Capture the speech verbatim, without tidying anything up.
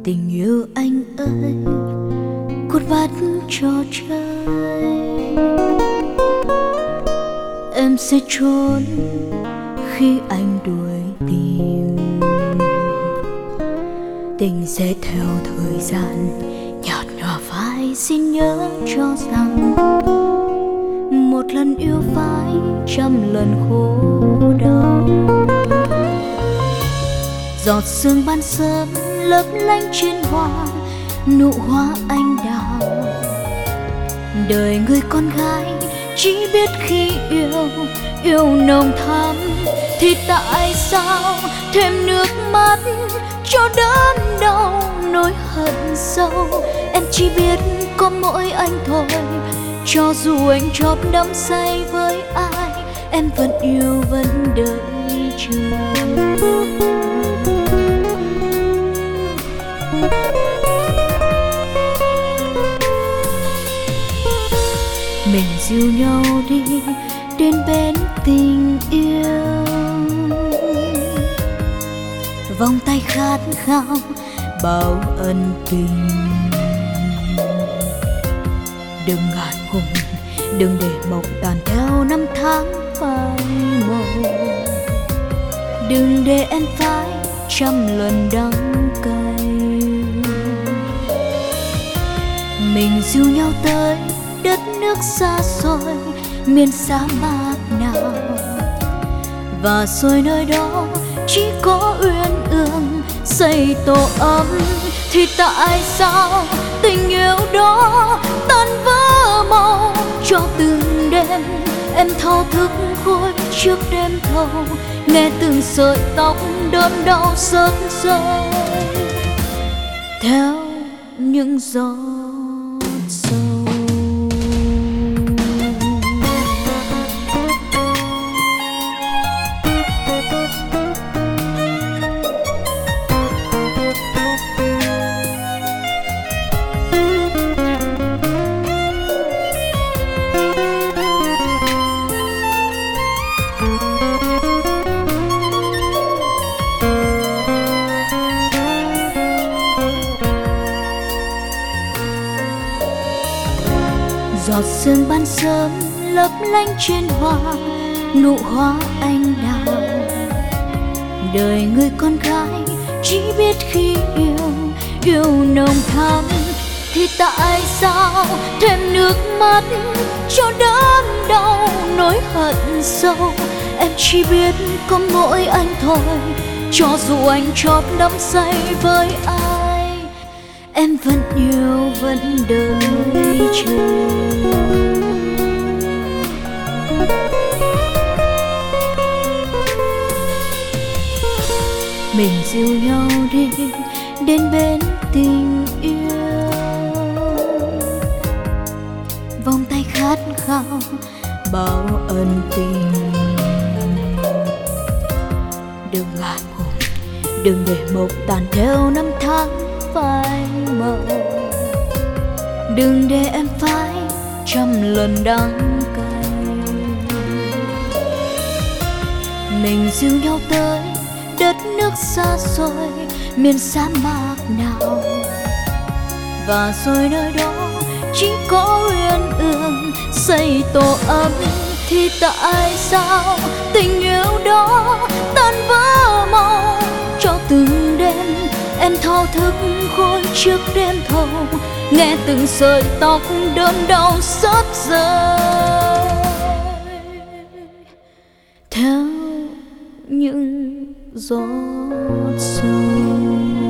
Tình yêu anh ơi, cút vắt trò chơi. Em sẽ trốn khi anh đuổi tìm. Tình sẽ theo thời gian nhạt nhòa phai. Xin nhớ cho rằng một lần yêu phải trăm lần khổ đau. Giọt sương ban sớm lấp lánh trên hoa, nụ hoa anh đào. Đời người con gái chỉ biết khi yêu, yêu nồng thắm. Thì tại sao thêm nước mắt cho đớn đau nỗi hận sâu. Em chỉ biết có mỗi anh thôi, cho dù anh chót đắm say với ai, em vẫn yêu vẫn đợi chờ. Mình dìu nhau đi đến bên tình yêu, vòng tay khát khao bao ân tình. Đừng ngại ngùng, đừng để mộng tàn theo năm tháng phai màu. Đừng để em phải trăm lần đắng cay. Mình dìu nhau tới đất nước xa xôi, miền sa mạc nào. Và rồi nơi đó chỉ có uyên ương xây tổ ấm. Thì tại sao tình yêu đó tan vỡ màu cho từng đêm. Em thao thức gối trước đêm thâu, nghe từng sợi tóc đớn đau rớt rơi theo những giọt sâu. Giọt sương ban sớm lấp lánh trên hoa, nụ hoa anh đào. Đời người con gái chỉ biết khi yêu, yêu nồng thắm. Thì tại sao thêm nước mắt cho đớn đau nỗi hận sâu. Em chỉ biết có mỗi anh thôi, cho dù anh chót đắm say với ai, em vẫn yêu vẫn đợi chờ. Mình dìu nhau đi đến bên tình yêu, vòng tay khát khao bao ân tình. Đừng ngại ngùng, đừng để mộng tàn theo năm tháng phai màu. Đừng để em phải trăm lần đắng cay. Mình dìu nhau tới đất nước xa xôi, miền sa mạc nào. Và rồi nơi đó chỉ có uyên ương xây tổ ấm. Thì tại sao tình yêu đó tan vỡ màu cho từng đêm. Em thao thức gối trước đêm thâu, nghe từng sợi tóc đớn đau rớt rơi theo những giọt sâu.